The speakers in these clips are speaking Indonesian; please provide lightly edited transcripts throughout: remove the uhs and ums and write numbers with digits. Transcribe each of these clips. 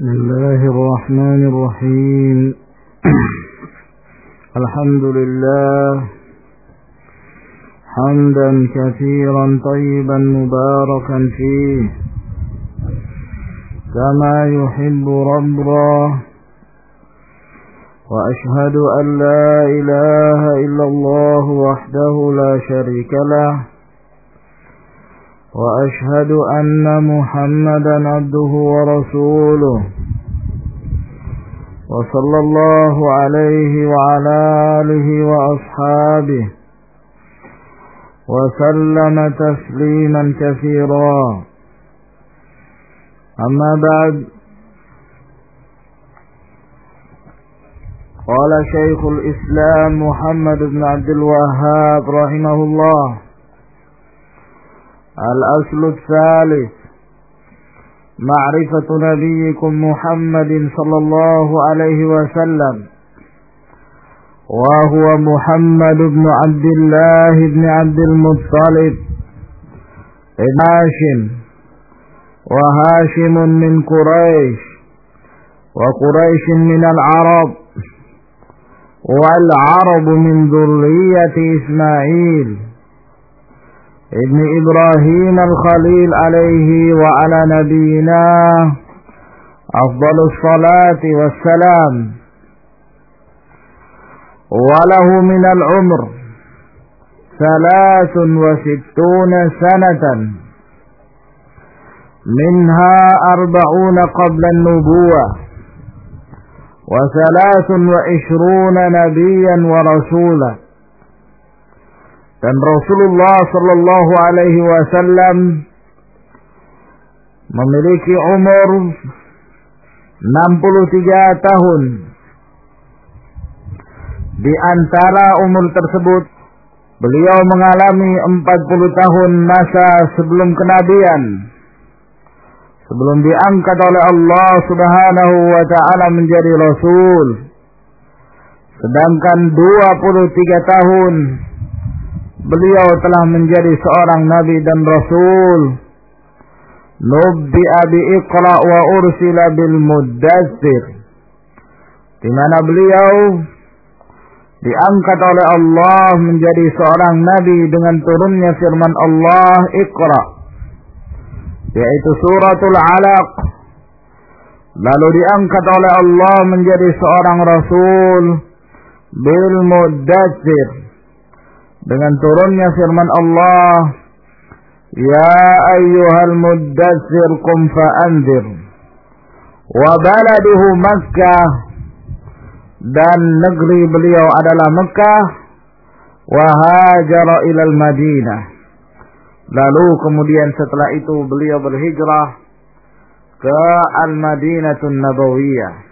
بسم الله الرحمن الرحيم الحمد لله حمدا كثيرا طيبا مباركا فيه كما يحب ربنا وأشهد أن لا إله إلا الله وحده لا شريك له وأشهد أن محمدا عبده ورسوله وصلى الله عليه وعلى آله وأصحابه وسلم تسليما كثيرا أما بعد قال شيخ الإسلام محمد بن عبد الوهاب رحمه الله الأصل الثالث معرفة نبيكم محمد صلى الله عليه وسلم وهو محمد بن عبد الله بن عبد المطلب بن هاشم وهاشم من قريش وقريش من العرب والعرب من ذرية إسماعيل ابن إبراهيم الخليل عليه وعلى نبينا أفضل الصلاة والسلام وله من العمر 63 سنة منها 40 قبل النبوة و23 نبيا ورسولا. Dan Rasulullah sallallahu alaihi wasallam memiliki umur 63 tahun. Di antara umur tersebut beliau mengalami 40 tahun masa sebelum kenabian, sebelum diangkat oleh Allah Subhanahu wa taala menjadi rasul. Sedangkan 23 tahun beliau telah menjadi seorang nabi dan rasul. Nubbi'a bi Iqra wa ursila bil Muddatsir, di mana beliau diangkat oleh Allah menjadi seorang nabi dengan turunnya firman Allah Iqra, yaitu suratul Alaq. Lalu diangkat oleh Allah menjadi seorang rasul bil Muddatsir, dengan turunnya firman Allah, ya ayyuhal muddatsir qum fa'anzir. Wa baladuhu Makkah, dan negeri beliau adalah Mekah. Wa hajara ilal Madinah, lalu kemudian setelah itu beliau berhijrah ke Al-Madinatun Nabawiyah.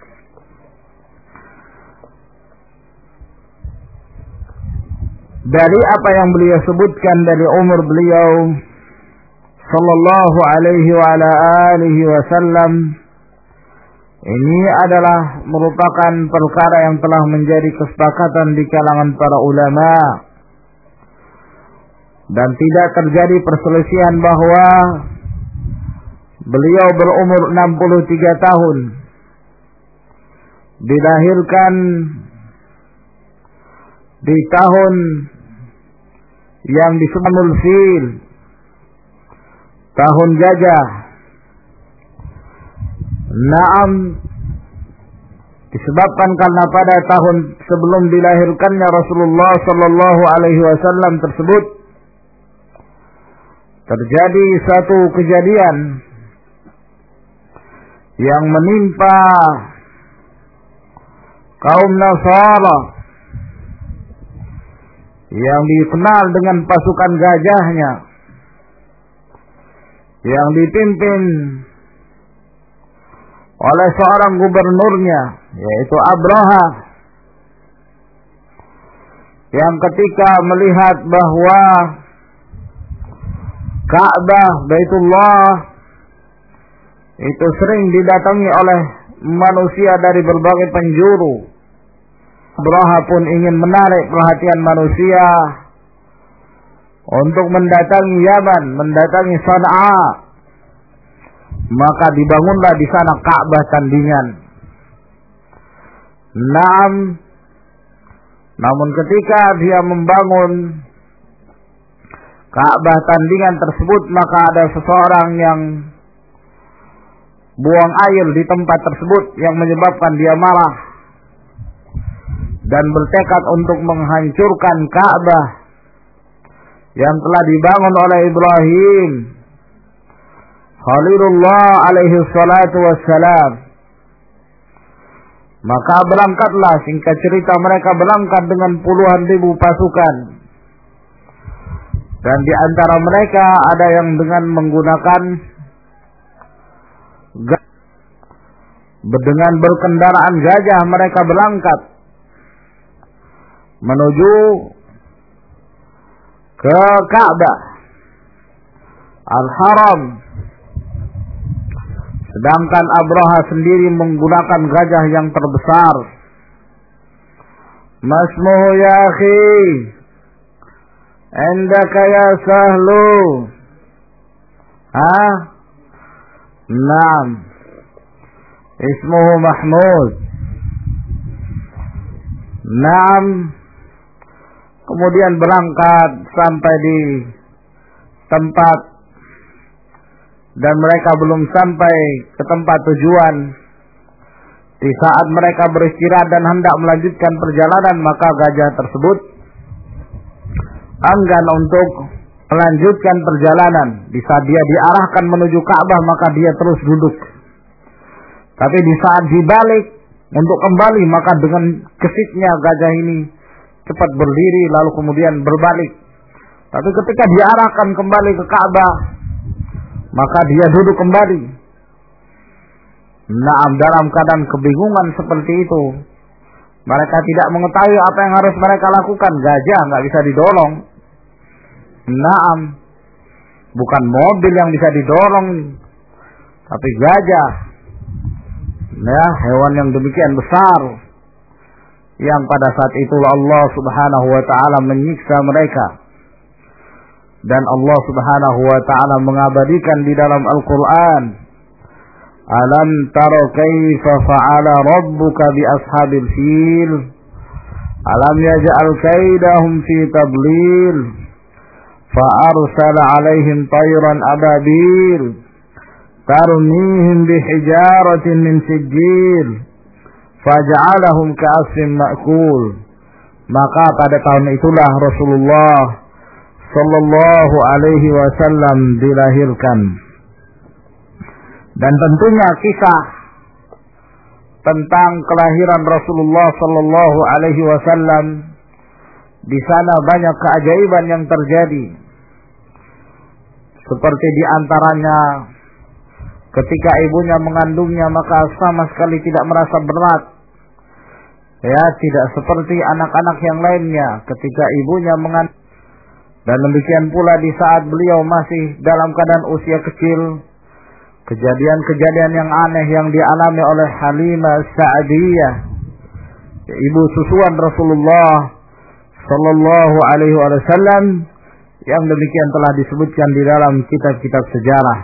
Dari apa yang beliau sebutkan dari umur beliau sallallahu alaihi wa ala alihi wasallam, ini adalah merupakan perkara yang telah menjadi kesepakatan di kalangan para ulama, dan tidak terjadi perselisihan bahwa beliau berumur 63 tahun, dilahirkan di tahun yang disebut Fil, tahun gajah. Naam, disebabkan karena pada tahun sebelum dilahirkannya Rasulullah sallallahu alaihi wasallam tersebut terjadi satu kejadian yang menimpa kaum Nasara yang dikenal dengan pasukan gajahnya, yang dipimpin oleh seorang gubernurnya, yaitu Abraha, yang ketika melihat bahwa Ka'bah Baitullah itu sering didatangi oleh manusia dari berbagai penjuru, Abraha pun ingin menarik perhatian manusia untuk mendatangi Yaman, mendatangi Sana'a, maka dibangunlah di sana Ka'bah tandingan. Namun ketika dia membangun Ka'bah tandingan tersebut, maka ada seseorang yang buang air di tempat tersebut yang menyebabkan dia marah dan bertekad untuk menghancurkan Ka'bah yang telah dibangun oleh Ibrahim Khalilullah alaihi salatu wassalam. Maka berangkatlah, singkat cerita mereka berangkat dengan puluhan ribu pasukan. Dan di antara mereka ada yang dengan menggunakan dengan berkendaraan gajah mereka berangkat menuju ke Ka'bah Al-Haram. Sedangkan Abraha sendiri menggunakan gajah yang terbesar. Masmuhu ya akhi, indaka ya sahlu. Naam. Ismuhu Mahmud. Naam. Kemudian berangkat sampai di tempat, dan mereka belum sampai ke tempat tujuan. Di saat mereka beristirahat dan hendak melanjutkan perjalanan, maka gajah tersebut enggan untuk melanjutkan perjalanan. Di saat dia diarahkan menuju Ka'bah, maka dia terus duduk. Tapi di saat dibalik untuk kembali, maka dengan gesitnya gajah ini cepat berdiri lalu kemudian berbalik. Tapi ketika diarahkan kembali ke Ka'bah, maka dia duduk kembali. Dalam keadaan kebingungan seperti itu, mereka tidak mengetahui apa yang harus mereka lakukan. Gajah nggak bisa didorong. Bukan mobil yang bisa didorong, tapi gajah. Hewan yang demikian besar, yang pada saat itu Allah subhanahu wa ta'ala menyiksa mereka. Dan Allah subhanahu wa ta'ala mengabadikan di dalam Al-Quran, alam taro kaifa fa'ala rabbuka bi ashabil fil, alam yaj'al kaidahum fi tadlil, fa'arsala alaihim tayran ababil, tarmihim bihijaratin min sijil, faj'alahum ka'asfin ma'kul. Maka pada tahun itulah Rasulullah sallallahu alaihi wasallam dilahirkan. Dan tentunya kisah tentang kelahiran Rasulullah sallallahu alaihi wasallam, di sana banyak keajaiban yang terjadi. Seperti di antaranya ketika ibunya mengandungnya, maka sama sekali tidak merasa berat. Tidak seperti anak-anak yang lainnya ketika ibunya mengandung. Dan demikian pula di saat beliau masih dalam keadaan usia kecil, kejadian-kejadian yang aneh yang dialami oleh Halimah Sa'diyah, ibu susuan Rasulullah sallallahu alaihi wasallam, yang demikian telah disebutkan di dalam kitab-kitab sejarah.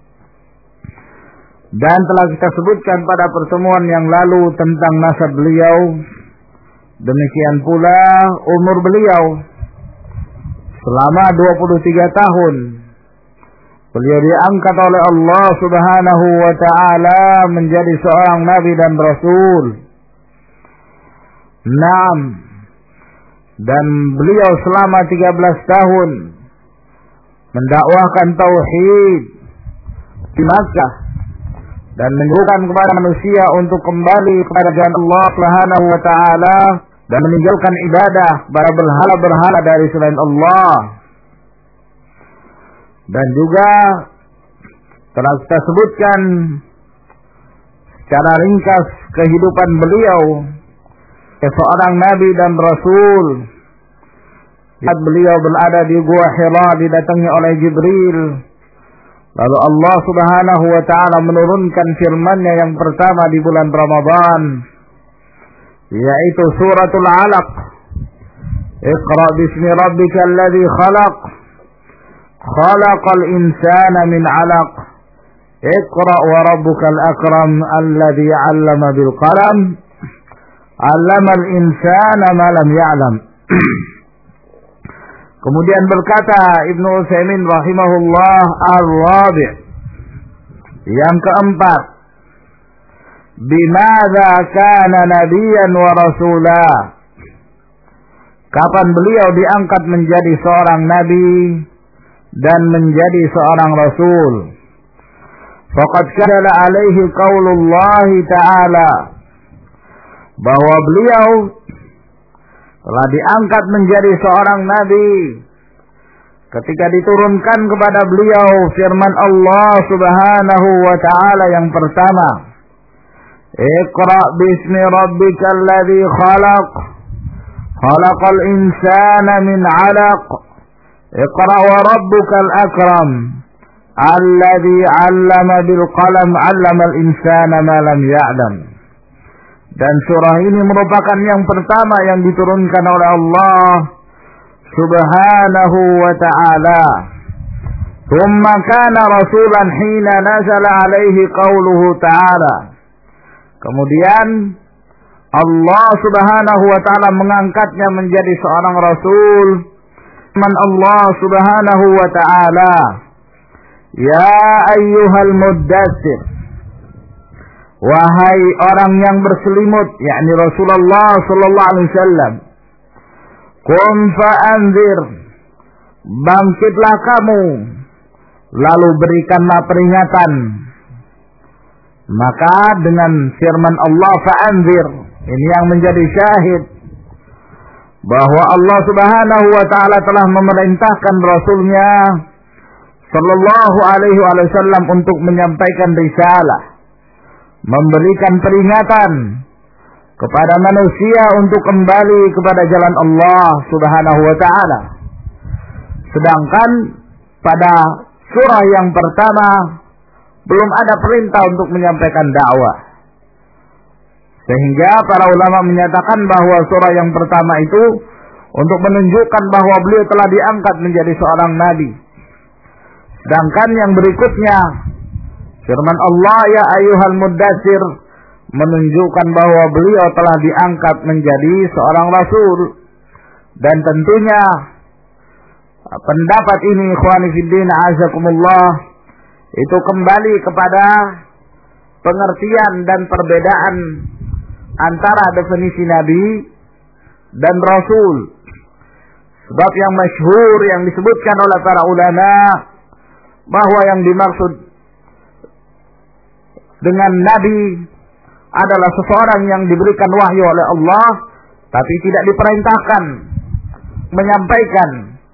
Dan telah kita sebutkan pada pertemuan yang lalu tentang nasab beliau. Demikian pula umur beliau. Selama 23 tahun beliau diangkat oleh Allah subhanahu wa ta'ala menjadi seorang nabi dan rasul. Dan beliau selama 13 tahun mendakwahkan tauhid di Makkah dan menyerukan kepada manusia untuk kembali kepada jalan Allah subhanahu wa ta'ala dan meninggalkan ibadah kepada berhala-berhala dari selain Allah. Dan juga telah kita sebutkan secara ringkas kehidupan beliau seorang nabi dan rasul. Saat beliau berada di Gua Hira, didatangi oleh Jibril. Lalu Allah subhanahu wa ta'ala menurunkan firman-Nya yang pertama di bulan Ramadan, yaitu suratul Alaq. Iqra bismi rabbikal ladzi khalaq, khalaqal insana min 'alaq, Iqra wa rabbukal akram alladzi 'allama bil qalam 'allamal insana ma lam ya'lam. Kemudian berkata Ibnu Utsaimin rahimahullah, ar-rabi', yang keempat, bimadza kana nabiyyan wa rasula, kapan beliau diangkat menjadi seorang nabi dan menjadi seorang rasul. Faqad kana alaihi qaulullah ta'ala, bahwa beliau telah diangkat menjadi seorang nabi ketika diturunkan kepada beliau firman Allah Subhanahu wa ta'ala yang pertama, Iqra bismi rabbikal ladzi khalaq, khalaqal insana min 'alaq, Iqra wa rabbukal akram alladzi 'allama bil qalam 'allamal insana ma lam ya'lam. Dan surah ini merupakan yang pertama yang diturunkan oleh Allah Subhanahu wa ta'ala. Thumma kana rasulan hina nazala alaihi qauluhu ta'ala. Kemudian Allah Subhanahu wa ta'ala mengangkatnya menjadi seorang rasul. Man Allah Subhanahu wa ta'ala, ya ayyuhal muddatsir, wahai orang yang berselimut, yakni Rasulullah sallallahu alaihi wasallam, qum fa'anzir, bangkitlah kamu, lalu berikanlah peringatan. Maka dengan firman Allah fa'anzir, ini yang menjadi syahid bahwa Allah Subhanahu wa ta'ala telah memerintahkan Rasulnya sallallahu alaihi wasallam untuk menyampaikan risalah, memberikan peringatan kepada manusia untuk kembali kepada jalan Allah Subhanahu wa ta'ala. Sedangkan pada surah yang pertama belum ada perintah untuk menyampaikan dakwah. Sehingga para ulama menyatakan bahwa surah yang pertama itu untuk menunjukkan bahwa beliau telah diangkat menjadi seorang nabi. Sedangkan yang berikutnya firman Allah, ya ayyuhal muddatsir, menunjukkan bahwa beliau telah diangkat menjadi seorang rasul. Dan tentunya pendapat ini, ikhwani fiddin azakumullah, itu kembali kepada pengertian dan perbedaan antara definisi nabi dan rasul. Sebab yang masyhur yang disebutkan oleh para ulama bahwa yang dimaksud dengan nabi adalah seseorang yang diberikan wahyu oleh Allah tapi tidak diperintahkan menyampaikan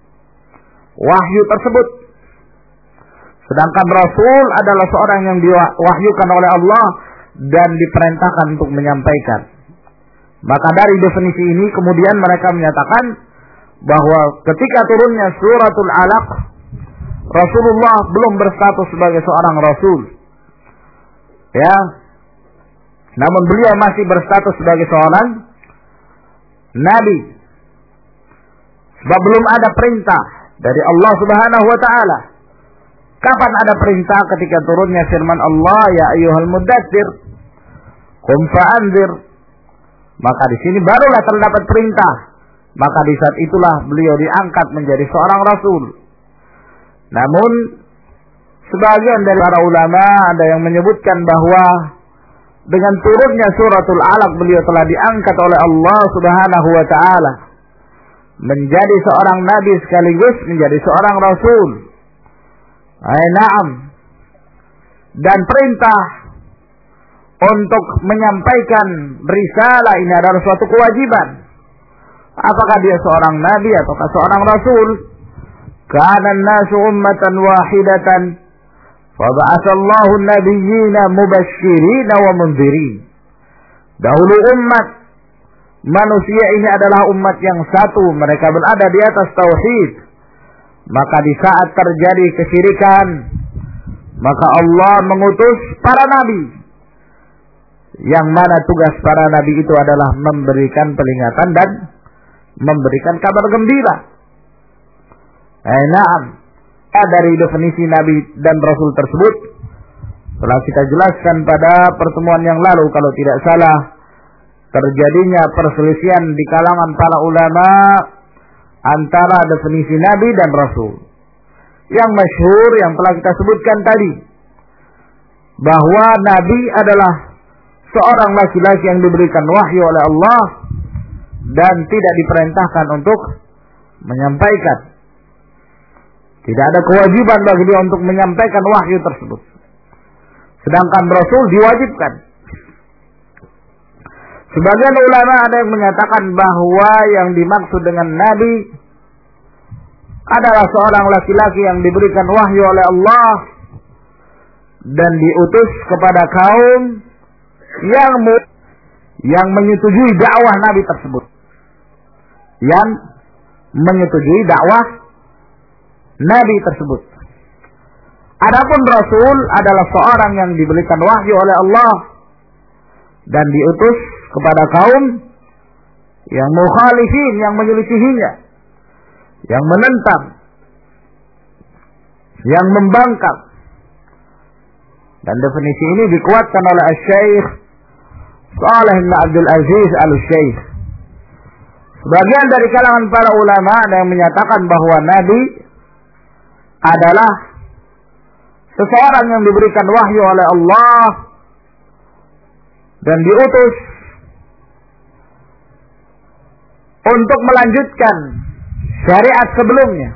wahyu tersebut. Sedangkan rasul adalah seorang yang diwahyukan oleh Allah dan diperintahkan untuk menyampaikan. Maka dari definisi ini kemudian mereka menyatakan bahwa ketika turunnya suratul Alaq, Rasulullah belum berstatus sebagai seorang rasul. Ya. Namun beliau masih berstatus sebagai seorang nabi. Sebab belum ada perintah dari Allah Subhanahu wa ta'ala. Kapan ada perintah? Ketika turunnya firman Allah, ya ayyuhal muddatsir, qum fa'anzir. Maka di sini barulah terdapat perintah. Maka di saat itulah beliau diangkat menjadi seorang rasul. Namun sebagian dari para ulama ada yang menyebutkan bahwa dengan turunnya suratul Alaq beliau telah diangkat oleh Allah Subhanahu wa ta'ala menjadi seorang nabi sekaligus menjadi seorang rasul. Naam. Dan perintah untuk menyampaikan risalah ini adalah suatu kewajiban. Apakah dia seorang nabi ataukah seorang rasul? Kana an-nasu ummatan wahidatan fa ba'atsallahu an-nabiyyina mubasysyirin wa mundzirin. Dahulu umat manusia ini adalah umat yang satu, mereka berada di atas tauhid. Maka di saat terjadi kesyirikan, maka Allah mengutus para nabi, yang mana tugas para nabi itu adalah memberikan peringatan dan memberikan kabar gembira. Naam. Dari definisi nabi dan rasul tersebut Telah kita jelaskan pada pertemuan yang lalu kalau tidak salah, terjadinya perselisihan di kalangan para ulama antara definisi Nabi dan Rasul. Yang masyhur yang telah kita sebutkan tadi, bahwa Nabi adalah seorang laki-laki yang diberikan wahyu oleh Allah dan tidak diperintahkan untuk menyampaikan. Tidak ada kewajiban bagi dia untuk menyampaikan wahyu tersebut. Sedangkan Rasul diwajibkan. Sebagian ulama ada yang menyatakan bahwa yang dimaksud dengan Nabi adalah seorang laki-laki yang diberikan wahyu oleh Allah dan diutus kepada kaum yang menyetujui dakwah Nabi tersebut. Yang menyetujui dakwah Nabi tersebut. Adapun Rasul adalah seorang yang diberikan wahyu oleh Allah dan diutus kepada kaum yang mukhalifin, yang menyelisihinya, yang menentang, yang membangkang. Dan definisi ini dikuatkan oleh Syekh Shalih bin Abdul Aziz Al-Syekh. Sebagian dari kalangan para ulama ada yang menyatakan bahwa Nabi adalah seseorang yang diberikan wahyu oleh Allah dan diutus untuk melanjutkan syariat sebelumnya.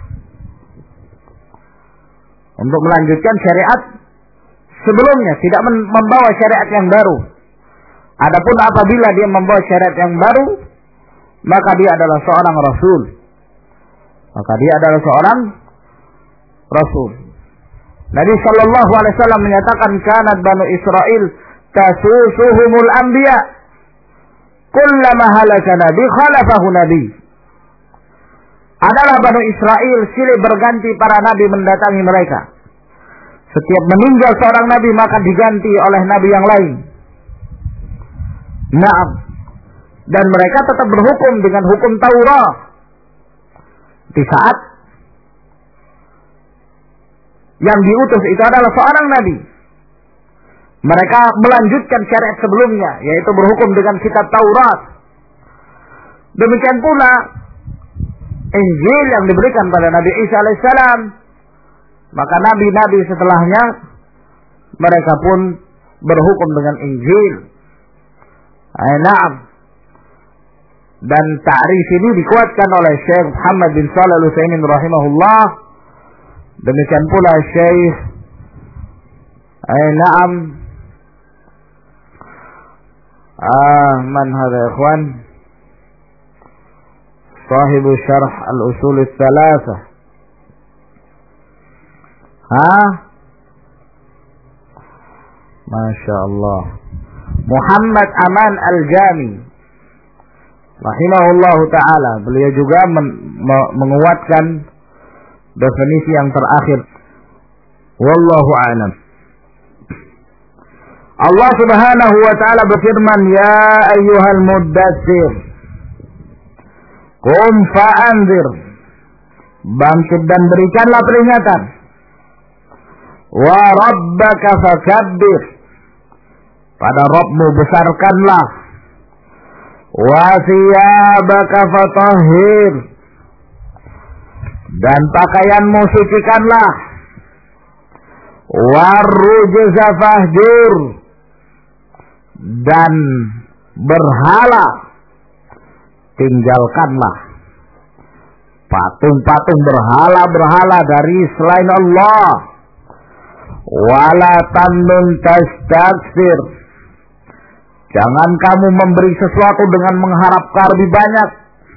Untuk melanjutkan syariat sebelumnya, tidak membawa syariat yang baru. Adapun apabila dia membawa syariat yang baru, maka dia adalah seorang rasul. Maka dia adalah seorang rasul. Nabi sallallahu alaihi wasallam menyatakan, "Kanat Banu Israil tasusuhumul anbiya. Kullama halaka nabi khalafahu nabi." Adalah Banu Israil silih berganti para nabi mendatangi mereka. Setiap meninggal seorang nabi maka diganti oleh nabi yang lain. Naam. Dan mereka tetap berhukum dengan hukum Taurat. Di saat yang diutus itu adalah seorang nabi, mereka melanjutkan syariat sebelumnya, yaitu berhukum dengan kitab Taurat. Demikian pula Injil yang diberikan pada Nabi Isa alaihissalam. Maka nabi-nabi setelahnya mereka pun berhukum dengan Injil. Naam. Dan ta'rif ini dikuatkan oleh Syekh Muhammad bin Shalih Al-Utsaimin rahimahullah. Demikian pula Syekh Naam. Man hadha ikhwan? Sahibu syarh al-usul ats-tsalatsah. Masya Allah. Muhammad Aman Al-Jami rahimahullahu ta'ala. Beliau juga menguatkan definisi yang terakhir. Wallahu a'lam. Allah subhanahu wa ta'ala berfirman, "Ya ayyuhal muddatsir, qum fa'anzir." Bangkit dan berikanlah peringatan. Wa rabbaka fakabbir. Pada Rabbmu besarkanlah. Wa thiyabaka fatahhir. Dan pakaianmu sucikanlah. Wa rujza fahjur. Dan berhala tinggalkanlah. Patung-patung berhala-berhala dari selain Allah. Wala tamnun tastaksir. Jangan kamu memberi sesuatu dengan mengharapkan lebih banyak.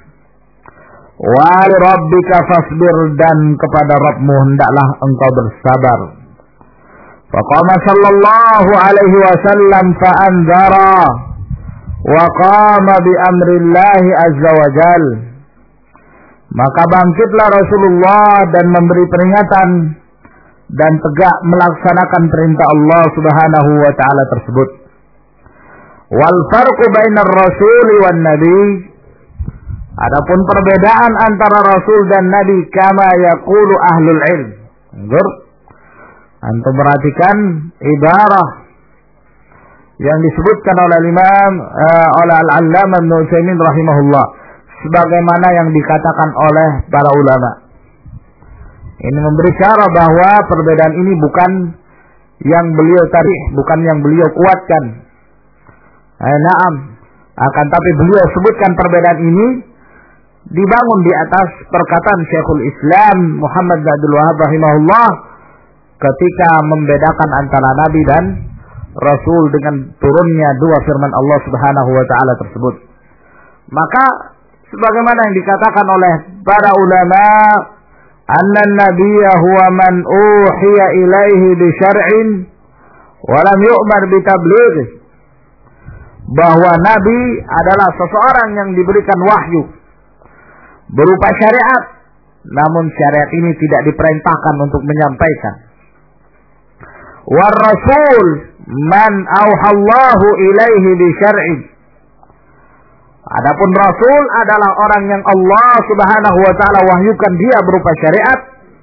Wa rabbika fasbir. Dan kepada Rabbmu hendaklah engkau bersabar. Faqama sallallahu alaihi wasallam fa'anzara wa qama bi amrillahi azza wa jal. Maka bangkitlah Rasulullah dan memberi peringatan dan tegak melaksanakan perintah Allah subhanahu wa ta'ala tersebut. Wal farqu bainar rasul wan nabi. Adapun perbedaan antara rasul dan nabi kama yaqulu ahlul ilm. Antum perhatikan ibarah yang disebutkan oleh oleh Al-Allamah Ibnu Utsaimin rahimahullah, sebagaimana yang dikatakan oleh para ulama. Ini memberi syarah bahwa perbedaan ini bukan yang beliau tarikh, bukan yang beliau kuatkan. Naam, akan tapi beliau sebutkan perbedaan ini dibangun di atas perkataan Syekhul Islam Muhammad bin Abdul Wahhab rahimahullah ketika membedakan antara Nabi dan Rasul dengan turunnya dua firman Allah Subhanahu wa taala tersebut. Maka sebagaimana yang dikatakan oleh para ulama, anna nabiyya huwa man uhiya ilaihi bi syar'in wa lam yu'mar bi tablighi, bahwa nabi adalah seseorang yang diberikan wahyu berupa syariat, namun syariat ini tidak diperintahkan untuk menyampaikan. War rasul man auhallahu ilaihi bi syar'in, adapun rasul adalah orang yang Allah Subhanahu wa taala wahyukan dia berupa syariat,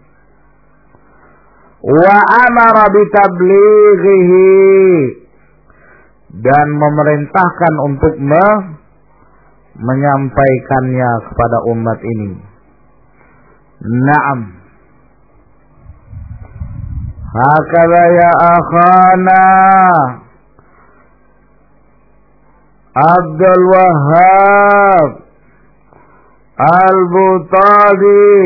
wa amara bi tablighihi, dan memerintahkan untuk menyampaikannya kepada umat ini. Naam. Hakala ya akhana Abdul Wahhab Al-Butadi.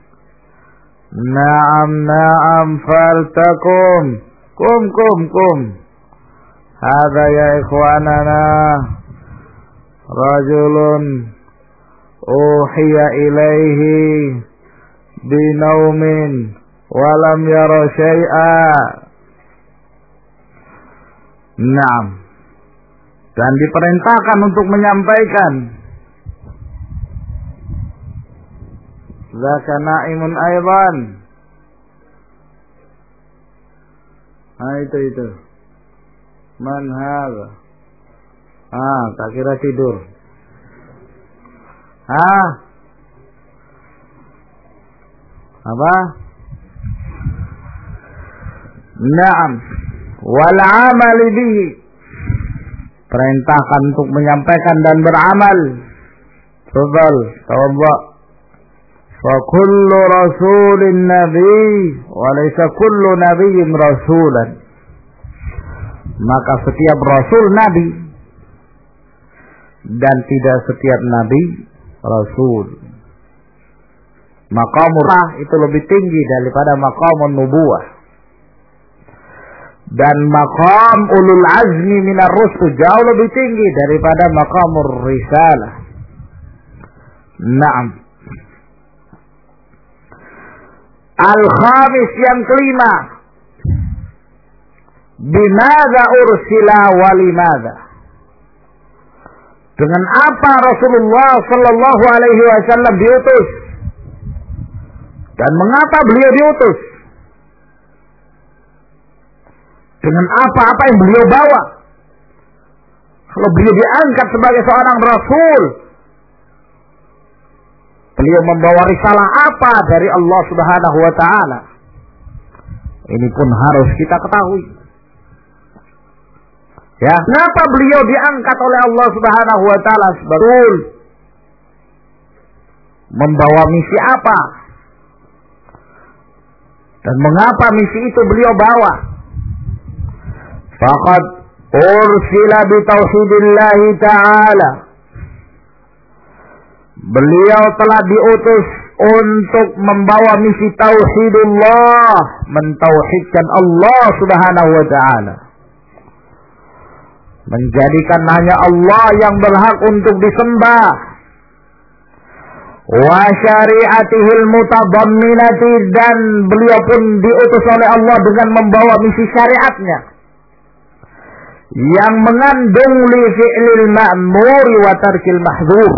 Naam faltakum kum. Hadha ya ikhwanana rajulun uhiya ilaihi binaumin walam yara syai'a. Naam, dan diperintahkan untuk menyampaikan. Zaka na'imun aidan. Itu man hadha? Tak kira tidur. Apa? Naam, wal amali bihi, perintahkan untuk menyampaikan dan beramal. Fadhal, tawadda. Fa kullu rasulin nabi wa laysa kullu nabiyyin rasulan. Maka setiap rasul nabi dan tidak setiap nabi rasul. Maqamul itu lebih tinggi daripada maqamun nubuwah. Dan maqam ulul azmi minar rusul jauh lebih tinggi daripada maqamur risalah. Naam. Al-khamis, yang kelima, bimadza ursila wa limadza, dengan apa Rasulullah sallallahu alaihi wasallam diutus dan mengapa beliau diutus, dengan apa yang beliau bawa. Kalau beliau diangkat sebagai seorang rasul, beliau membawa risalah apa dari Allah Subhanahu wa taala. Ini pun harus kita ketahui. Ya, kenapa beliau diangkat oleh Allah Subhanahu wa taala sebagai rasul? Membawa misi apa? Dan mengapa misi itu beliau bawa? Faqad ursila bi tauhidillah ta'ala, beliau telah diutus untuk membawa misi tauhidullah, mentauhidkan Allah Subhanahu wa taala, menjadikan hanya Allah yang berhak untuk disembah, wa syari'atihil mutadamminati, dan beliau pun diutus oleh Allah dengan membawa misi syariatnya yang mengandung li fi'lil ma'mur wa tarkil mahdzur,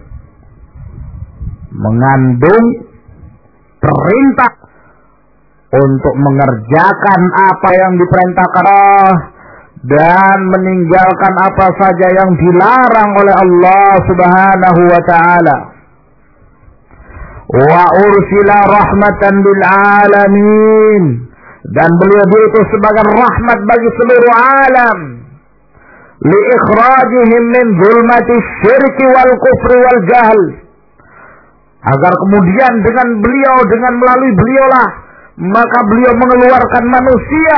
mengandung perintah untuk mengerjakan apa yang diperintahkan dan meninggalkan apa saja yang dilarang oleh Allah Subhanahu wa taala. Wa ursila rahmatan lil alamin, Dan beliau diutus sebagai rahmat bagi seluruh alam. Liikhrajihim min zulmati syirki wal kufri wal jahl. Agar kemudian dengan melalui beliaulah, maka beliau mengeluarkan manusia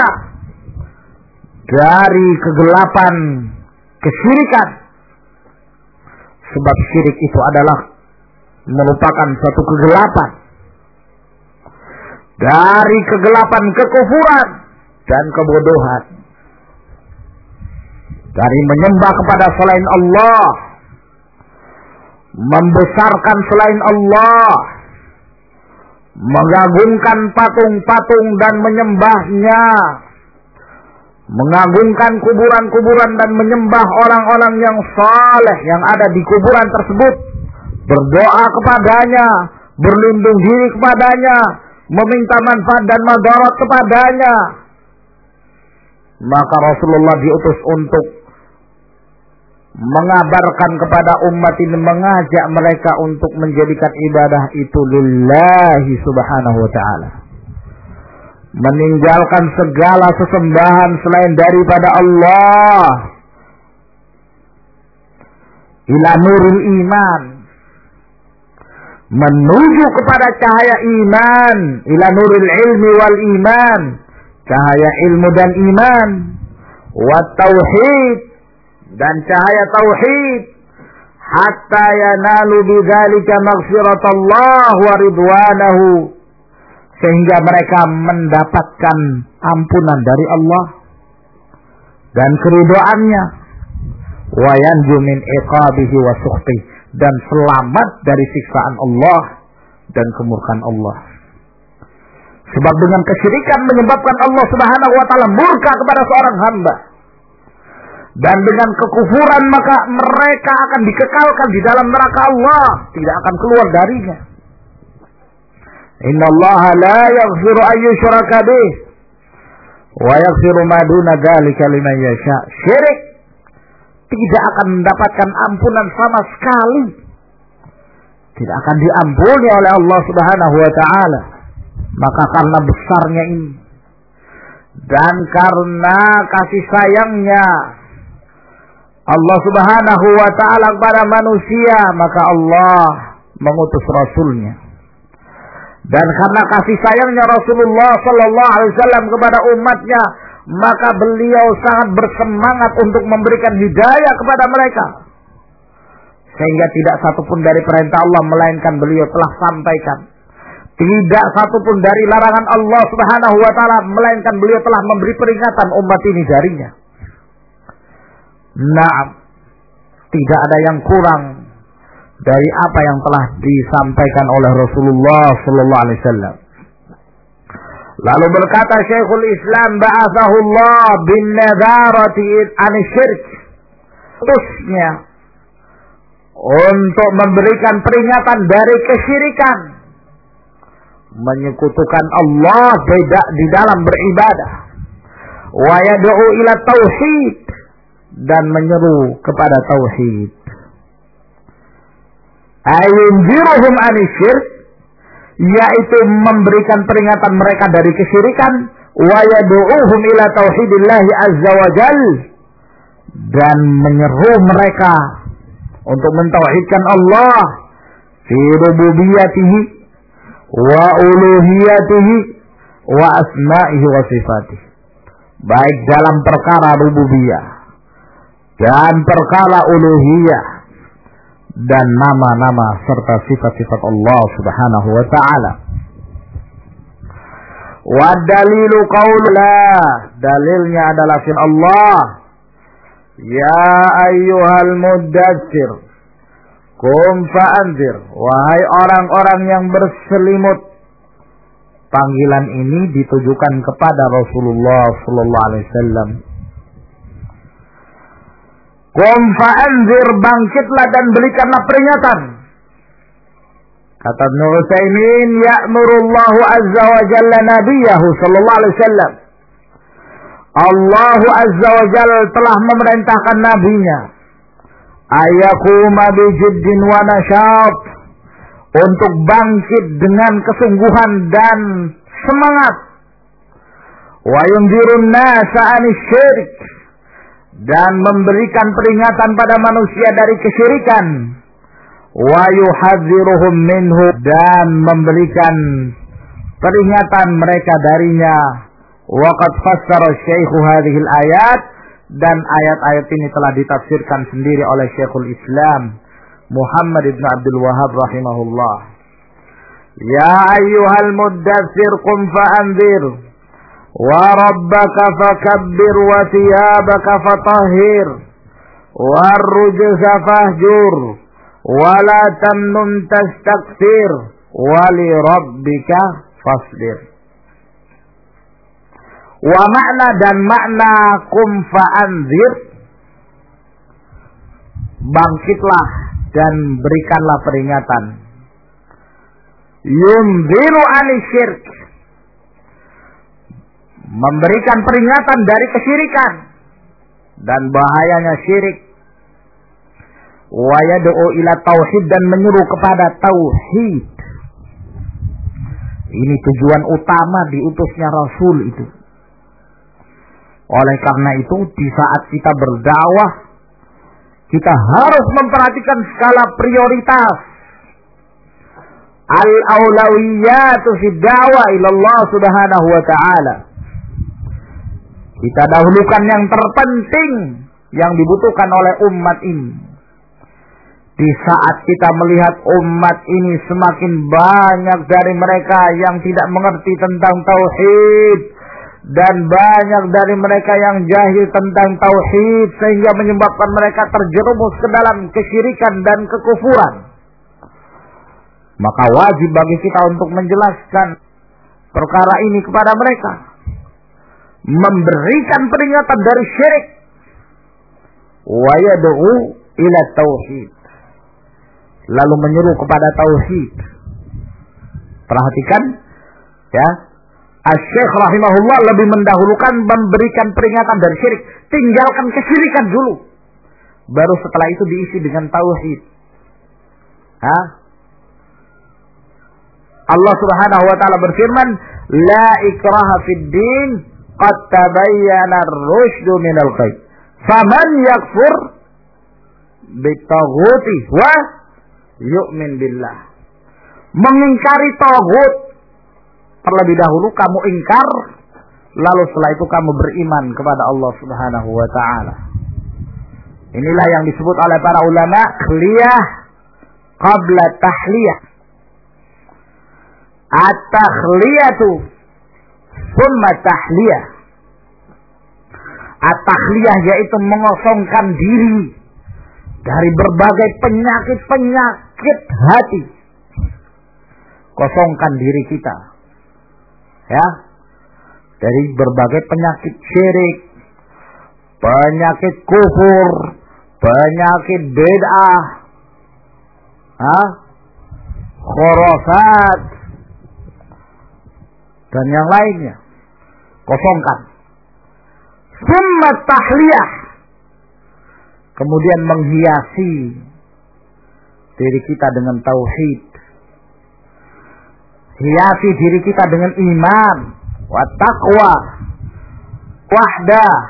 dari kegelapan kesyirikan. Sebab syirik itu adalah merupakan suatu kegelapan. Dari kegelapan kekufuran dan kebodohan. Dari menyembah kepada selain Allah, membesarkan selain Allah, mengagungkan patung-patung dan menyembahnya, mengagungkan kuburan-kuburan dan menyembah orang-orang yang saleh yang ada di kuburan tersebut, berdoa kepadanya, berlindung diri kepadanya, meminta manfaat dan madarat kepadanya. Maka Rasulullah diutus untuk mengabarkan kepada umat ini, mengajak mereka untuk menjadikan ibadah itu lillahi subhanahu wa ta'ala, meninggalkan segala sesembahan selain daripada Allah, ila nurul iman, menuju kepada cahaya iman, ila nuril ilmi wal iman, cahaya ilmu dan iman, wa tauhid, dan cahaya tauhid, hatta yanalu bidzalika maghfiratallah wa ridwanahu, sehingga mereka mendapatkan ampunan dari Allah dan keridhaannya, wa yanju min iqabihi wa sukhti, dan selamat dari siksaan Allah dan kemurkaan Allah. Sebab dengan kesyirikan menyebabkan Allah Subhanahu wa taala murka kepada seorang hamba. Dan dengan kekufuran maka mereka akan dikekalkan di dalam neraka Allah, tidak akan keluar darinya. Innallaha la yaghfiru an yushraka bih wa yaghfiru ma duna dzalika liman yasha. Syirik tidak akan mendapatkan ampunan sama sekali. Tidak akan diampuni oleh Allah Subhanahu wa taala. Maka karena besarnya ini dan karena kasih sayangnya Allah Subhanahu wa ta'ala kepada manusia, maka Allah mengutus Rasulnya. Dan karena kasih sayangnya Rasulullah sallallahu alaihi wasallam kepada umatnya, maka beliau sangat bersemangat untuk memberikan hidayah kepada mereka. Sehingga tidak satupun dari perintah Allah melainkan beliau telah sampaikan. Tidak satupun dari larangan Allah Subhanahu wa ta'ala melainkan beliau telah memberi peringatan umat ini darinya. Nah, tidak ada yang kurang dari apa yang telah disampaikan oleh Rasulullah sallallahu alaihi wasallam. Lalu berkata Syekhul Islam ba'athahullah bin nadharati an syirk, utusnya untuk memberikan peringatan dari kesyirikan, menyekutukan Allah di dalam beribadah, wa yad'u ila tauhid, dan menyeru kepada tauhid. Ayunziruhum anisyirk, yaitu memberikan peringatan mereka dari kesyirikan, wa yad'uuhum ila tauhidillahi azza wa jal, dan menyeru mereka untuk mentauhidkan Allah fi rububiyatihi wa uluhiyatihi wa asma'ihi wa sifatihi, baik dalam perkara rububiyah dan perkara uluhiyah dan nama-nama serta sifat-sifat Allah Subhanahu wa ta'ala. Wa dalilu qaulullah, dalilnya adalah firman Allah, ya ayyuhal muddatsir qum fa'anzir, wahai orang-orang yang berselimut. Panggilan ini ditujukan kepada Rasulullah sallallahu alaihi wasallam. Qum fa'anzir, bangkitlah dan berikanlah peringatan. Kata Ibnu Utsaimin, ya'murullahu azza wa jalla nabiyahu sallallahu alaihi wasallam. Allah azza wa jalla telah memerintahkan nabinya ayaquma bijiddin wa nasyat, untuk bangkit dengan kesungguhan dan semangat, wa yunzirun nasa 'anil syirik, dan memberikan peringatan pada manusia dari kesyirikan, wa yuhadziruhum minhu, dan memberikan peringatan mereka darinya. Wa qad fassara Syaikhu hadhihi al-ayat, dan ayat-ayat ini telah ditafsirkan sendiri oleh Syekhul Islam Muhammad ibn Abdul Wahhab rahimahullah. Ya ayyuhal muddatsir qum fa'anzir wa rabbaka fakabbir wa thiyabaka fatahhir war rujza fahjur wa la tamnun tastakthir wa li rabbika fasbir. Wa makna, dan makna qum fa'anzir, bangkitlah dan berikanlah peringatan. Yunziru 'anil syirk, memberikan peringatan dari kesyirikan dan bahayanya syirik. Wa yad'u ila tauhid, dan menyeru kepada tauhid. Ini tujuan utama diutusnya Rasul itu. Oleh karena itu, di saat kita berdakwah, kita harus memperhatikan skala prioritas. Al-aulawiyatu fi da'wah ila Allah subhanahu wa ta'ala. Kita dahulukan yang terpenting yang dibutuhkan oleh umat ini. Di saat kita melihat umat ini semakin banyak dari mereka yang tidak mengerti tentang tauhid, dan banyak dari mereka yang jahil tentang tauhid, sehingga menyebabkan mereka terjerumus ke dalam kesyirikan dan kekufuran, maka wajib bagi kita untuk menjelaskan perkara ini kepada mereka, memberikan peringatan dari syirik, wa yad'u ila tauhid, lalu menyeru kepada tauhid. Perhatikan ya, Asy-Syaikh rahimahullah lebih mendahulukan memberikan peringatan dari syirik. Tinggalkan kesyirikan dulu, baru setelah itu diisi dengan tauhid. Allah subhanahu wa ta'ala berfirman, la ikraha fid din, qad tabayyana ar-rusydu minal ghayy, faman yakfur bitaghuti wa yu'min billah. Mengingkari taghut, terlebih dahulu kamu ingkar, lalu setelah itu kamu beriman kepada Allah subhanahu wa ta'ala. Inilah yang disebut oleh para ulama khliyah qabla tahliyah. At-takhliyatu summa tahliyah. At-takhliyah yaitu mengosongkan diri dari berbagai penyakit-penyakit hati. Kosongkan diri kita, ya, dari berbagai penyakit syirik, penyakit kufur, penyakit bid'ah, khurafat, dan yang lainnya. Kosongkan. Summa tahliyah, kemudian menghiasi diri kita dengan tauhid. Hiasi diri kita dengan iman, wa taqwa, wahdah,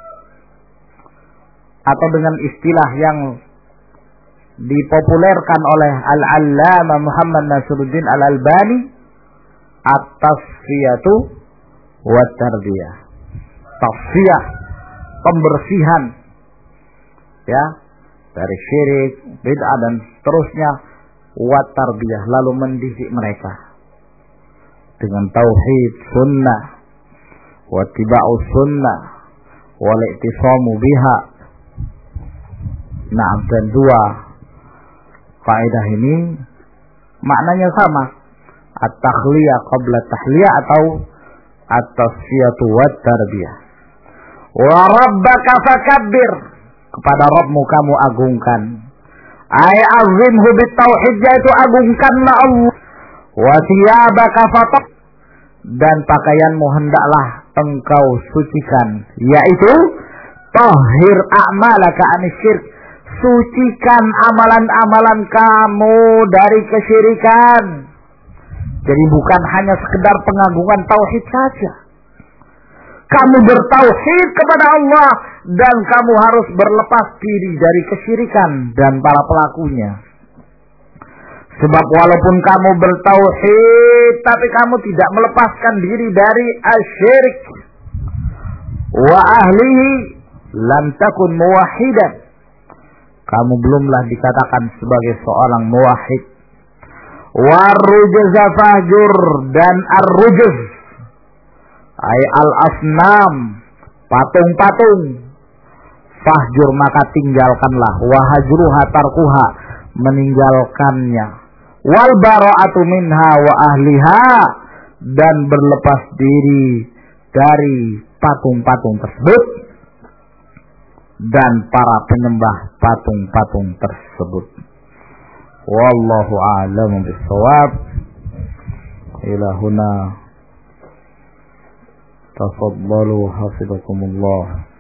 atau dengan istilah yang dipopulerkan oleh Al-Allamah Muhammad Nasiruddin Al-Albani, at-tasfiyatu wa tarbiyah. Tasfiyah, pembersihan, ya, dari syirik, bid'ah dan seterusnya, wa tarbiyah, lalu mendidik mereka dengan tauhid, sunnah, wa tiba'u sunnah, wal i'tisamu biha. Nah, dan dua kaidah ini maknanya sama. At-takhliyah qabla tahliyah atau at-tasfiyatu wa tarbiyah. Wa rabbaka fakabbir, kepada Rabbmu kamu agungkan. Ay azimhu bitauhid, yaitu agungkanlah Allah. Wa thiyabaka fatah, dan pakaianmu hendaklah engkau sucikan, yaitu tahhir a'malaka anisyirk, sucikan amalan-amalan kamu dari kesyirikan. Jadi bukan hanya sekedar pengagungan tauhid saja, kamu bertauhid kepada Allah, dan kamu harus berlepas diri dari kesyirikan dan para pelakunya. Sebab walaupun kamu bertauhid, tapi kamu tidak melepaskan diri dari asyirik wa ahlihi, lam takun muwahhidan. Kamu belumlah dikatakan sebagai seorang muwahhid. Warrujuz fahjur, dan ar-rujuz ay al-asnam, patung-patung. Fahjur, maka tinggalkanlah. Wahajruha tarkuha, meninggalkannya. Wal bara'atu minha wa ahliha, dan berlepas diri dari patung-patung tersebut dan para penyembah patung-patung tersebut. Wallahu a'lamu bis-shawab. Ila huna tafaddalu hafizakumullah.